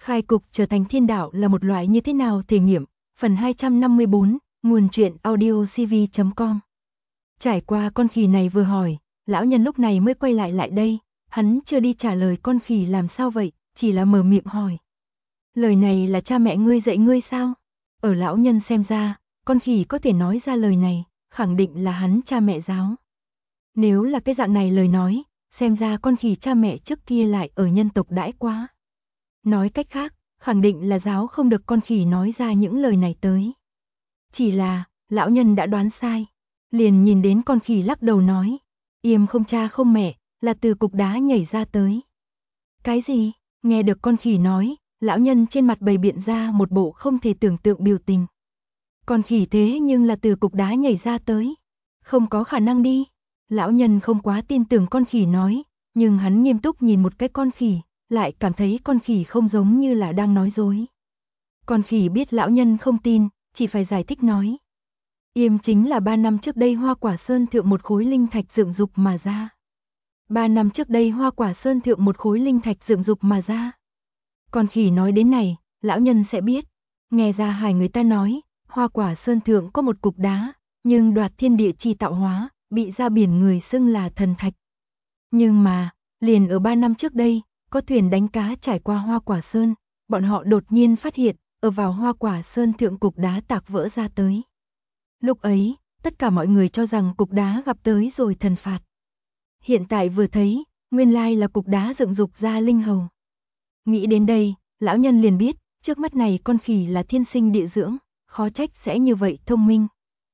Khai cục trở thành thiên đạo là một loại như thế nào thể nghiệm, phần 254, nguồn truyện audio cv.com. Trải qua con khỉ này vừa hỏi, lão nhân lúc này mới quay lại đây, hắn chưa đi trả lời con khỉ làm sao vậy, chỉ là mở miệng hỏi. Lời này là cha mẹ ngươi dạy ngươi sao? Ở lão nhân xem ra, con khỉ có thể nói ra lời này, khẳng định là hắn cha mẹ giáo. Nếu là cái dạng này lời nói, xem ra con khỉ cha mẹ trước kia lại ở nhân tộc đãi quá. Nói cách khác, khẳng định là giáo không được con khỉ nói ra những lời này tới. Chỉ là, lão nhân đã đoán sai. Liền nhìn đến con khỉ lắc đầu nói, Yêm không cha không mẹ, là từ cục đá nhảy ra tới. Cái gì? Nghe được con khỉ nói, lão nhân trên mặt bày biện ra một bộ không thể tưởng tượng biểu tình. Con khỉ thế nhưng là từ cục đá nhảy ra tới. Không có khả năng đi. Lão nhân không quá tin tưởng con khỉ nói, nhưng hắn nghiêm túc nhìn một cái con khỉ, lại cảm thấy con khỉ không giống như là đang nói dối. Con khỉ biết lão nhân không tin, chỉ phải giải thích nói. Yêm chính là 3 năm trước đây Hoa Quả Sơn thượng một khối linh thạch dựng dục mà ra. 3 năm trước đây Hoa Quả Sơn thượng một khối linh thạch dựng dục mà ra. Con khỉ nói đến này, lão nhân sẽ biết. Nghe ra hai người ta nói, Hoa Quả Sơn thượng có một cục đá, nhưng đoạt thiên địa chi tạo hóa, bị ra biển người xưng là thần thạch. Nhưng mà, liền ở 3 năm trước đây, có thuyền đánh cá trải qua Hoa Quả Sơn, bọn họ đột nhiên phát hiện, ở vào Hoa Quả Sơn thượng cục đá tạc vỡ ra tới. Lúc ấy, tất cả mọi người cho rằng cục đá gặp tới rồi thần phạt. Hiện tại vừa thấy, nguyên lai là cục đá dựng dục ra linh hầu. Nghĩ đến đây, lão nhân liền biết, trước mắt này con khỉ là thiên sinh địa dưỡng, khó trách sẽ như vậy thông minh.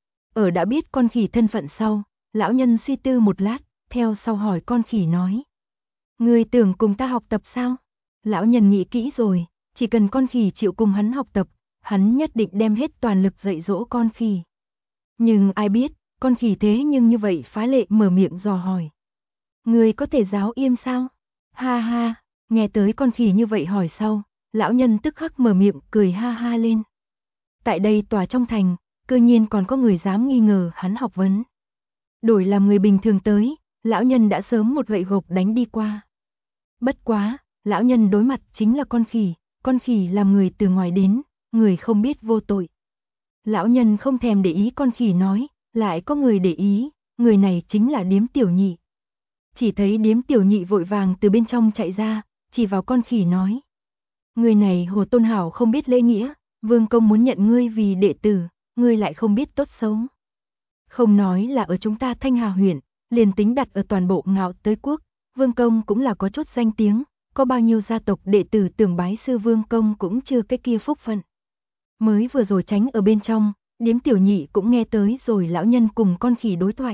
Ở đã biết con khỉ thân phận sau, lão nhân suy tư một lát, theo sau hỏi con khỉ nói. Ngươi tưởng cùng ta học tập sao? Lão nhân nghĩ kỹ rồi, chỉ cần con khỉ chịu cùng hắn học tập, hắn nhất định đem hết toàn lực dạy dỗ con khỉ. Nhưng ai biết, con khỉ thế nhưng như vậy phá lệ mở miệng dò hỏi. Ngươi có thể giáo Yêm sao? Ha ha, nghe tới con khỉ như vậy hỏi sau, lão nhân tức khắc mở miệng cười ha ha lên. Tại đây tòa trong thành, cư nhiên còn có người dám nghi ngờ hắn học vấn. Đổi làm người bình thường tới, lão nhân đã sớm một gậy gộc đánh đi qua. Bất quá, lão nhân đối mặt chính là con khỉ làm người từ ngoài đến, người không biết vô tội. Lão nhân không thèm để ý con khỉ nói, lại có người để ý, người này chính là Điếm Tiểu Nhị. Chỉ thấy Điếm Tiểu Nhị vội vàng từ bên trong chạy ra, chỉ vào con khỉ nói. Người này Hồ Tôn Hảo không biết lễ nghĩa, Vương Công muốn nhận ngươi vì đệ tử, ngươi lại không biết tốt xấu. Không nói là ở chúng ta Thanh Hà huyện, liền tính đặt ở toàn bộ Ngạo Tới Quốc, Vương Công cũng là có chút danh tiếng, có bao nhiêu gia tộc đệ tử tưởng bái sư Vương Công cũng chưa cái kia phúc phận. Mới vừa rồi tránh ở bên trong, Điếm Tiểu Nhị cũng nghe tới rồi lão nhân cùng con khỉ đối thoại.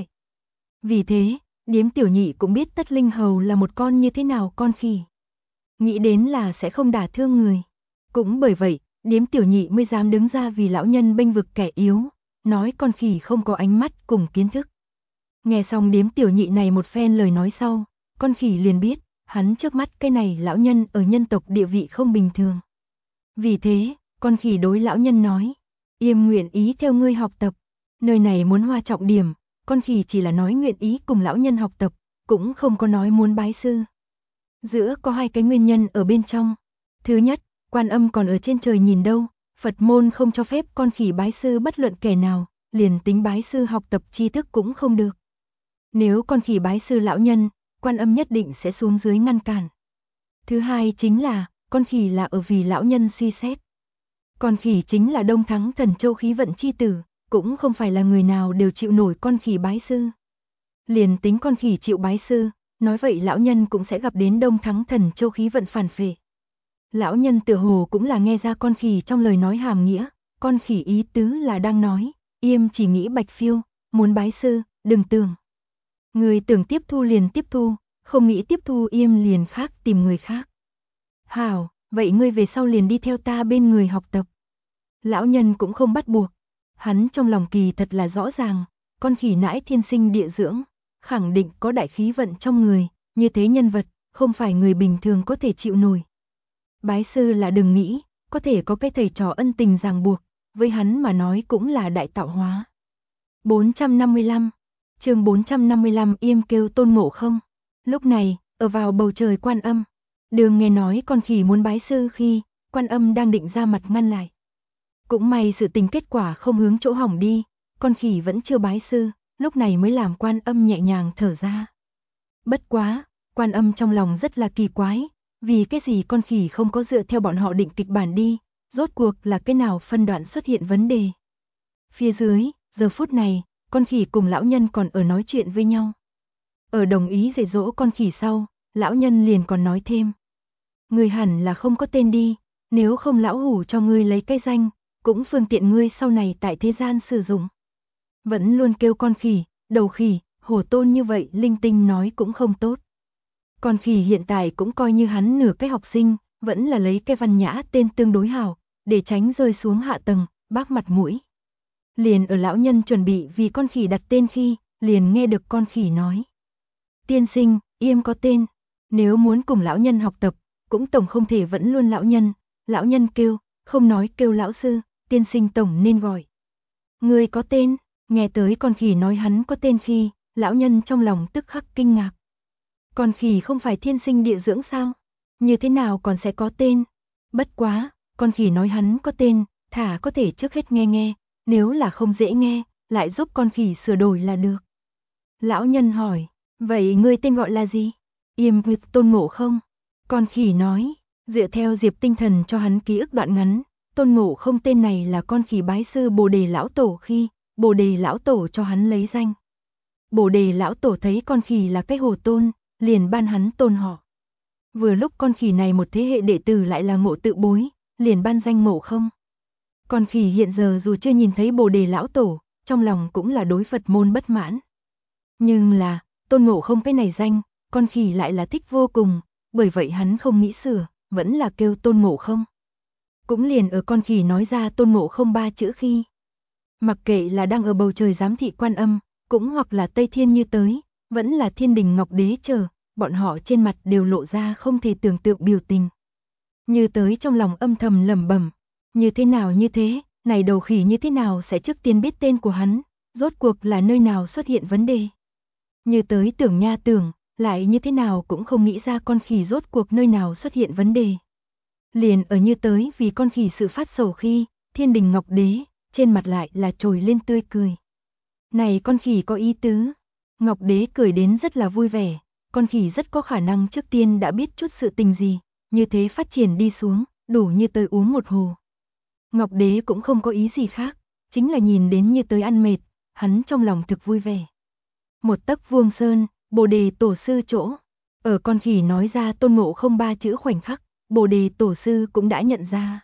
Vì thế, Điếm Tiểu Nhị cũng biết Tất Linh Hầu là một con như thế nào con khỉ. Nghĩ đến là sẽ không đả thương người. Cũng bởi vậy, Điếm Tiểu Nhị mới dám đứng ra vì lão nhân bênh vực kẻ yếu, nói con khỉ không có ánh mắt cùng kiến thức. Nghe xong Điếm Tiểu Nhị này một phen lời nói sau, con khỉ liền biết, hắn trước mắt cái này lão nhân ở nhân tộc địa vị không bình thường. Vì thế, con khỉ đối lão nhân nói, Yêm nguyện ý theo ngươi học tập, nơi này muốn hoa trọng điểm, con khỉ chỉ là nói nguyện ý cùng lão nhân học tập, cũng không có nói muốn bái sư. Giữa có hai cái nguyên nhân ở bên trong. Thứ nhất, Quan Âm còn ở trên trời nhìn đâu, Phật môn không cho phép con khỉ bái sư bất luận kẻ nào, liền tính bái sư học tập tri thức cũng không được. Nếu con khỉ bái sư lão nhân, Quan Âm nhất định sẽ xuống dưới ngăn cản. Thứ hai chính là, con khỉ là ở vì lão nhân suy xét. Con khỉ chính là Đông Thắng Thần Châu khí vận chi tử, cũng không phải là người nào đều chịu nổi con khỉ bái sư. Liền tính con khỉ chịu bái sư, nói vậy lão nhân cũng sẽ gặp đến Đông Thắng Thần Châu khí vận phản phệ. Lão nhân tựa hồ cũng là nghe ra con khỉ trong lời nói hàm nghĩa, con khỉ ý tứ là đang nói, Yêm chỉ nghĩ Bạch Phiêu, muốn bái sư, đừng tưởng. Người tưởng tiếp thu liền tiếp thu, không nghĩ tiếp thu Yêm liền khác tìm người khác. Hảo, vậy ngươi về sau liền đi theo ta bên người học tập. Lão nhân cũng không bắt buộc, hắn trong lòng kỳ thật là rõ ràng, con khỉ nãi thiên sinh địa dưỡng, khẳng định có đại khí vận trong người, như thế nhân vật, không phải người bình thường có thể chịu nổi. Bái sư là đừng nghĩ, có thể có cái thầy trò ân tình ràng buộc, với hắn mà nói cũng là đại tạo hóa. 455, chương 455 Yêm kêu Tôn Ngộ Không. Lúc này, ở vào bầu trời Quan Âm, Đường nghe nói con khỉ muốn bái sư khi, Quan Âm đang định ra mặt ngăn lại. Cũng may sự tình kết quả không hướng chỗ hỏng đi, con khỉ vẫn chưa bái sư, lúc này mới làm Quan Âm nhẹ nhàng thở ra. Bất quá, Quan Âm trong lòng rất là kỳ quái, vì cái gì con khỉ không có dựa theo bọn họ định kịch bản đi, rốt cuộc là cái nào phân đoạn xuất hiện vấn đề. Phía dưới, giờ phút này, con khỉ cùng lão nhân còn ở nói chuyện với nhau. Ở đồng ý dạy dỗ con khỉ sau, lão nhân liền còn nói thêm. Ngươi hẳn là không có tên đi, nếu không lão hủ cho ngươi lấy cái danh, cũng phương tiện ngươi sau này tại thế gian sử dụng. Vẫn luôn kêu con khỉ, đầu khỉ, hổ tôn như vậy linh tinh nói cũng không tốt. Con khỉ hiện tại cũng coi như hắn nửa cái học sinh, vẫn là lấy cái văn nhã tên tương đối hào, để tránh rơi xuống hạ tầng, bác mặt mũi. Liền ở lão nhân chuẩn bị vì con khỉ đặt tên khi, liền nghe được con khỉ nói. Tiên sinh, Yêm có tên, nếu muốn cùng lão nhân học tập, cũng tổng không thể vẫn luôn lão nhân kêu, không nói kêu lão sư, tiên sinh tổng nên gọi. Người có tên, nghe tới con khỉ nói hắn có tên khi, lão nhân trong lòng tức khắc kinh ngạc. Con khỉ không phải thiên sinh địa dưỡng sao? Như thế nào còn sẽ có tên? Bất quá, con khỉ nói hắn có tên, thả có thể trước hết nghe, nếu là không dễ nghe, lại giúp con khỉ sửa đổi là được. Lão nhân hỏi, vậy ngươi tên gọi là gì? Yêm Nguyệt Tôn Ngộ Không. Con khỉ nói, dựa theo Diệp Tinh Thần cho hắn ký ức đoạn ngắn, Tôn Ngộ Không tên này là con khỉ bái sư Bồ Đề Lão Tổ khi, Bồ Đề Lão Tổ cho hắn lấy danh. Bồ Đề Lão Tổ thấy con khỉ là cái hồ tôn, liền ban hắn tôn họ. Vừa lúc con khỉ này một thế hệ đệ tử lại là Ngộ Tự Bối, liền ban danh Ngộ Không. Con khỉ hiện giờ dù chưa nhìn thấy Bồ Đề Lão Tổ, trong lòng cũng là đối Phật môn bất mãn. Nhưng là, Tôn Ngộ Không cái này danh, con khỉ lại là thích vô cùng, bởi vậy hắn không nghĩ sửa, vẫn là kêu Tôn Ngộ Không. Cũng liền ở con khỉ nói ra Tôn Ngộ Không 3 chữ khi. Mặc kệ là đang ở bầu trời giám thị Quan Âm, cũng hoặc là Tây Thiên Như tới, vẫn là Thiên Đình Ngọc Đế chờ, bọn họ trên mặt đều lộ ra không thể tưởng tượng biểu tình. Như tới trong lòng âm thầm lẩm bẩm, như thế nào như thế, này đầu khỉ như thế nào sẽ trước tiên biết tên của hắn, rốt cuộc là nơi nào xuất hiện vấn đề. Như tới tưởng nha tưởng, lại như thế nào cũng không nghĩ ra con khỉ rốt cuộc nơi nào xuất hiện vấn đề. Liền ở như tới vì con khỉ sự phát sầu khi, Thiên Đình Ngọc Đế, trên mặt lại là trồi lên tươi cười. Này con khỉ có ý tứ. Ngọc Đế cười đến rất là vui vẻ, con khỉ rất có khả năng trước tiên đã biết chút sự tình gì, như thế phát triển đi xuống, đủ như tới uống một hồ. Ngọc Đế cũng không có ý gì khác, chính là nhìn đến như tới ăn mệt, hắn trong lòng thực vui vẻ. Một tấc vuông sơn, Bồ Đề Tổ sư chỗ. Ở con khỉ nói ra Tôn Ngộ Không 3 chữ khoảnh khắc, Bồ Đề Tổ sư cũng đã nhận ra.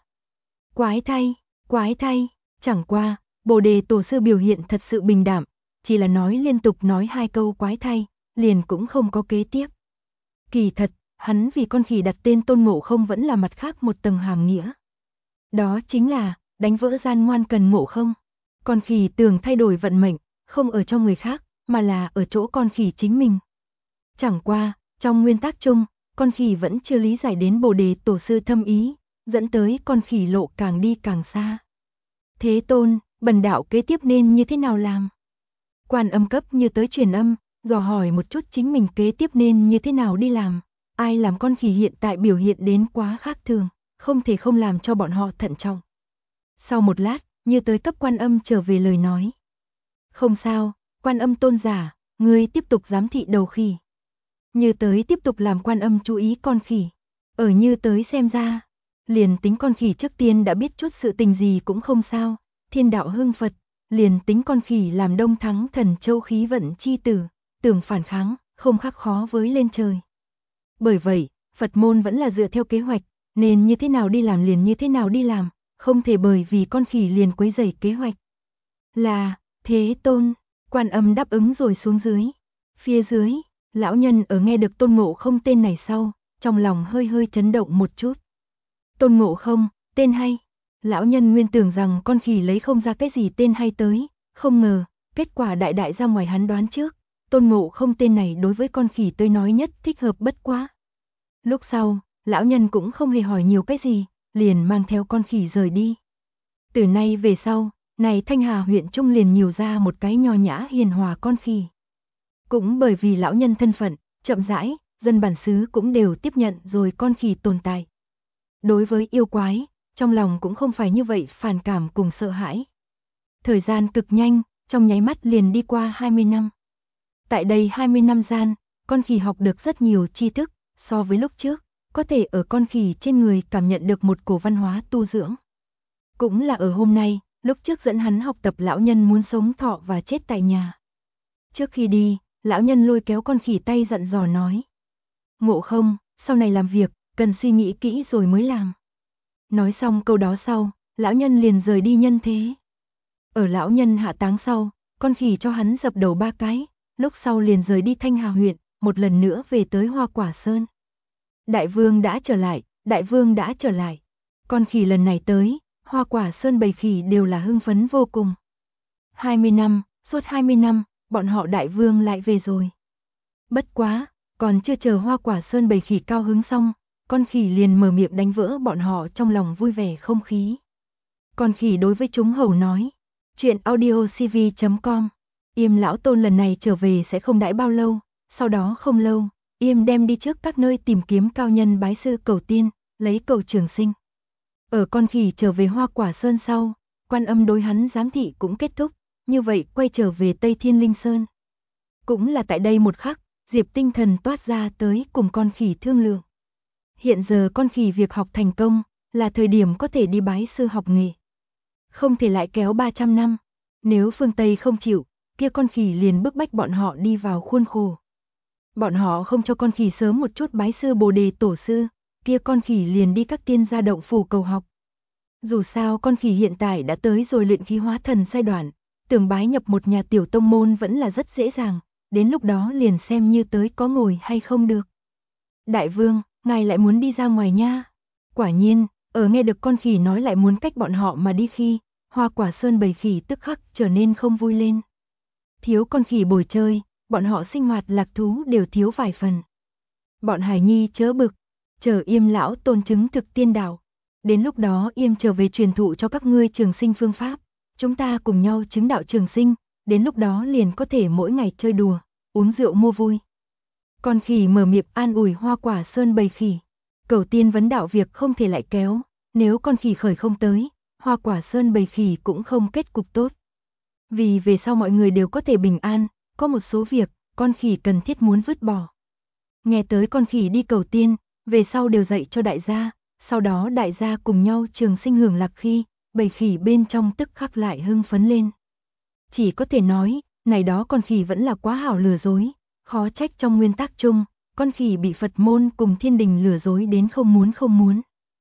Quái thay, chẳng qua, Bồ Đề Tổ sư biểu hiện thật sự bình đạm, chỉ là nói liên tục nói 2 câu quái thay, liền cũng không có kế tiếp. Kỳ thật, hắn vì con khỉ đặt tên Tôn Ngộ Không vẫn là mặt khác một tầng hàm nghĩa. Đó chính là, đánh vỡ gian ngoan cần Ngộ Không. Con khỉ tưởng thay đổi vận mệnh, không ở trong người khác, mà là ở chỗ con khỉ chính mình. Chẳng qua, trong nguyên tắc chung, con khỉ vẫn chưa lý giải đến Bồ Đề Tổ sư thâm ý, dẫn tới con khỉ lộ càng đi càng xa. Thế Tôn, bần đạo kế tiếp nên như thế nào làm? Quan Âm cấp như tới truyền âm, dò hỏi một chút chính mình kế tiếp nên như thế nào đi làm. Ai làm con khỉ hiện tại biểu hiện đến quá khác thường, không thể không làm cho bọn họ thận trọng. Sau một lát, như tới cấp Quan Âm trở về lời nói. Không sao, Quan Âm tôn giả, ngươi tiếp tục giám thị đầu khỉ. Như tới tiếp tục làm Quan Âm chú ý con khỉ. Ở như tới xem ra, liền tính con khỉ trước tiên đã biết chút sự tình gì cũng không sao, thiên đạo hưng Phật, liền tính con khỉ làm Đông Thắng Thần Châu khí vận chi tử, tưởng phản kháng, không khác khó với lên trời. Bởi vậy, Phật môn vẫn là dựa theo kế hoạch, nên như thế nào đi làm liền như thế nào đi làm, không thể bởi vì con khỉ liền quấy rầy kế hoạch. Là, Thế Tôn, Quan Âm đáp ứng rồi xuống dưới. Phía dưới, lão nhân ở nghe được Tôn Ngộ Không tên này sau, trong lòng hơi hơi chấn động một chút. Tôn Ngộ Không, tên hay. Lão nhân nguyên tưởng rằng con khỉ lấy không ra cái gì tên hay tới, không ngờ, kết quả đại ra ngoài hắn đoán trước, Tôn Ngộ Không tên này đối với con khỉ tới nói nhất thích hợp bất quá. Lúc sau, lão nhân cũng không hề hỏi nhiều cái gì, liền mang theo con khỉ rời đi. Từ nay về sau, này Thanh Hà huyện trung liền nhiều ra một cái nho nhã hiền hòa con khỉ. Cũng bởi vì lão nhân thân phận, chậm rãi, dân bản xứ cũng đều tiếp nhận rồi con khỉ tồn tại. Đối với yêu quái, trong lòng cũng không phải như vậy phản cảm cùng sợ hãi. Thời gian cực nhanh, trong nháy mắt liền đi qua 20 năm. Tại đây 20 năm gian, con khỉ học được rất nhiều tri thức, so với lúc trước, có thể ở con khỉ trên người cảm nhận được một cổ văn hóa tu dưỡng. Cũng là ở hôm nay, lúc trước dẫn hắn học tập lão nhân muốn sống thọ và chết tại nhà. Trước khi đi, lão nhân lôi kéo con khỉ tay dặn dò nói. Ngộ không, sau này làm việc, cần suy nghĩ kỹ rồi mới làm. Nói xong câu đó sau, lão nhân liền rời đi nhân thế. Ở lão nhân hạ táng sau, con khỉ cho hắn dập đầu 3 cái, lúc sau liền rời đi Thanh Hà huyện, một lần nữa về tới Hoa Quả Sơn. Đại vương đã trở lại, đại vương đã trở lại. Con khỉ lần này tới, Hoa Quả Sơn bầy khỉ đều là hưng phấn vô cùng. 20 năm, suốt 20 năm, bọn họ đại vương lại về rồi. Bất quá, còn chưa chờ Hoa Quả Sơn bầy khỉ cao hứng xong, con khỉ liền mở miệng đánh vỡ bọn họ trong lòng vui vẻ không khí. Con khỉ đối với chúng hầu nói, chuyện audiocv.com, Yêm lão tôn lần này trở về sẽ không đãi bao lâu, sau đó không lâu, Yêm đem đi trước các nơi tìm kiếm cao nhân bái sư cầu tiên, lấy cầu trường sinh. Ở con khỉ trở về Hoa Quả Sơn sau, Quan Âm đối hắn giám thị cũng kết thúc, như vậy quay trở về Tây Thiên Linh Sơn. Cũng là tại đây một khắc, Diệp Tinh Thần toát ra tới cùng con khỉ thương lượng. Hiện giờ con khỉ việc học thành công, là thời điểm có thể đi bái sư học nghề. Không thể lại kéo 300 năm, nếu phương Tây không chịu, kia con khỉ liền bức bách bọn họ đi vào khuôn khổ. Bọn họ không cho con khỉ sớm một chút bái sư Bồ Đề Tổ sư, kia con khỉ liền đi các tiên gia động phủ cầu học. Dù sao con khỉ hiện tại đã tới rồi luyện khí hóa thần giai đoạn, tưởng bái nhập một nhà tiểu tông môn vẫn là rất dễ dàng, đến lúc đó liền xem như tới có ngồi hay không được. Đại vương, ngài lại muốn đi ra ngoài nha. Quả nhiên, ở nghe được con khỉ nói lại muốn cách bọn họ mà đi khi, Hoa Quả Sơn bầy khỉ tức khắc trở nên không vui lên. Thiếu con khỉ bồi chơi, bọn họ sinh hoạt lạc thú đều thiếu vài phần. Bọn Hải Nhi chớ bực, chờ Yêm lão tôn chứng thực tiên đạo. Đến lúc đó Yêm trở về truyền thụ cho các ngươi trường sinh phương pháp, chúng ta cùng nhau chứng đạo trường sinh, đến lúc đó liền có thể mỗi ngày chơi đùa, uống rượu mua vui. Con khỉ mở miệng an ủi Hoa Quả Sơn bầy khỉ. Cầu tiên vấn đạo việc không thể lại kéo, nếu con khỉ khởi không tới, Hoa Quả Sơn bầy khỉ cũng không kết cục tốt. Vì về sau mọi người đều có thể bình an, có một số việc, con khỉ cần thiết muốn vứt bỏ. Nghe tới con khỉ đi cầu tiên, về sau đều dạy cho đại gia, sau đó đại gia cùng nhau trường sinh hưởng lạc khi, bầy khỉ bên trong tức khắc lại hưng phấn lên. Chỉ có thể nói, này đó con khỉ vẫn là quá hảo lừa dối, khó trách trong nguyên tắc chung, con khỉ bị Phật môn cùng thiên đình lừa dối đến không muốn.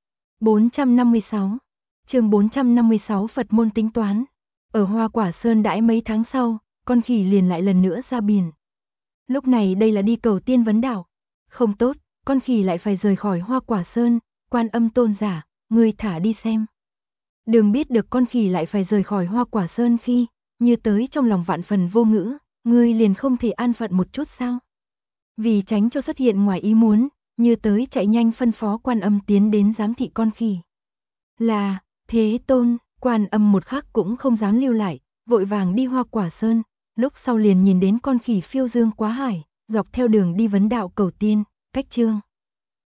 456 chương 456 Phật môn tính toán. Ở Hoa Quả Sơn đãi mấy tháng sau, con khỉ liền lại lần nữa ra biển. Lúc này đây là đi cầu tiên vấn đạo. Không tốt, con khỉ lại phải rời khỏi Hoa Quả Sơn, Quan Âm tôn giả, ngươi thả đi xem. Đừng biết được con khỉ lại phải rời khỏi Hoa Quả Sơn khi, như tới trong lòng vạn phần vô ngữ, ngươi liền không thể an phận một chút sao? Vì tránh cho xuất hiện ngoài ý muốn, như tới chạy nhanh phân phó Quan Âm tiến đến giám thị con khỉ. Là, Thế Tôn, Quan Âm một khắc cũng không dám lưu lại, vội vàng đi Hoa Quả Sơn, lúc sau liền nhìn đến con khỉ phiêu dương quá hải, dọc theo đường đi vấn đạo cầu tiên, cách chương